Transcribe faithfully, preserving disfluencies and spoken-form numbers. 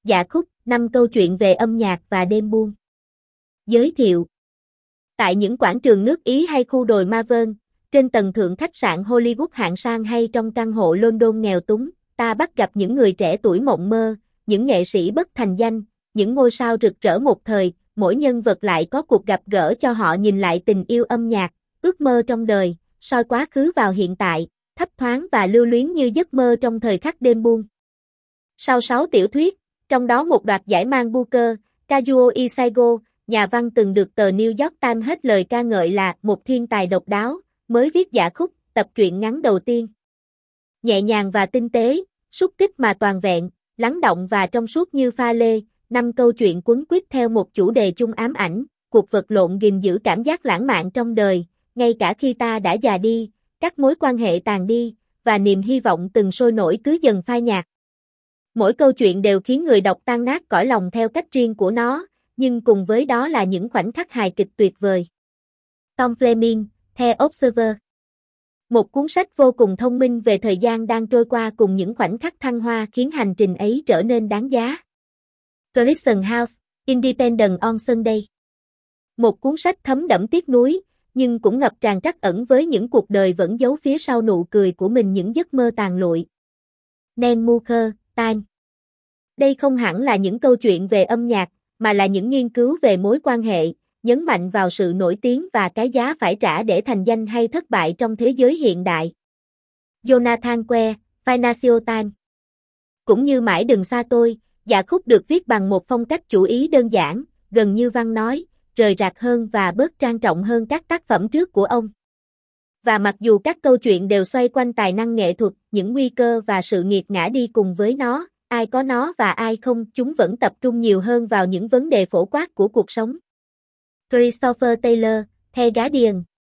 Dạ khúc, năm câu chuyện về âm nhạc và đêm buông. Giới thiệu. Tại những quảng trường nước Ý hay khu đồi Malvern, trên tầng thượng khách sạn Hollywood hạng sang hay trong căn hộ London nghèo túng, ta bắt gặp những người trẻ tuổi mộng mơ, những nghệ sĩ bất thành danh, những ngôi sao rực rỡ một thời, mỗi nhân vật lại có cuộc gặp gỡ cho họ nhìn lại tình yêu âm nhạc, ước mơ trong đời, soi quá khứ vào hiện tại, thấp thoáng và lưu luyến như giấc mơ trong thời khắc đêm buông. Sau sáu tiểu thuyết, trong đó một đoạt giải mang Booker, Kazuo Ishiguro, nhà văn từng được tờ New York Times hết lời ca ngợi là một thiên tài độc đáo, mới viết Dạ khúc, tập truyện ngắn đầu tiên. Nhẹ nhàng và tinh tế, xúc tích mà toàn vẹn, lắng động và trong suốt như pha lê, năm câu chuyện quấn quýt theo một chủ đề chung ám ảnh, cuộc vật lộn gìn giữ cảm giác lãng mạn trong đời, ngay cả khi ta đã già đi, các mối quan hệ tàn đi, và niềm hy vọng từng sôi nổi cứ dần phai nhạt. Mỗi câu chuyện đều khiến người đọc tan nát cõi lòng theo cách riêng của nó, nhưng cùng với đó là những khoảnh khắc hài kịch tuyệt vời. Tom Fleming, The Observer. Một cuốn sách vô cùng thông minh về thời gian đang trôi qua cùng những khoảnh khắc thăng hoa khiến hành trình ấy trở nên đáng giá. Garrison House, Independent on Sunday. Một cuốn sách thấm đẫm tiếc nuối, nhưng cũng ngập tràn trắc ẩn với những cuộc đời vẫn giấu phía sau nụ cười của mình những giấc mơ tàn lụi. Nan Mooker, Time. Đây không hẳn là những câu chuyện về âm nhạc, mà là những nghiên cứu về mối quan hệ, nhấn mạnh vào sự nổi tiếng và cái giá phải trả để thành danh hay thất bại trong thế giới hiện đại. Jonathan Quer, Financial Times. Cũng như Mãi đừng xa tôi, Dạ khúc được viết bằng một phong cách chủ ý đơn giản, gần như văn nói, rời rạc hơn và bớt trang trọng hơn các tác phẩm trước của ông. Và mặc dù các câu chuyện đều xoay quanh tài năng nghệ thuật, những nguy cơ và sự nghiệt ngã đi cùng với nó, ai có nó và ai không, chúng vẫn tập trung nhiều hơn vào những vấn đề phổ quát của cuộc sống. Christopher Taylor, The Guardian.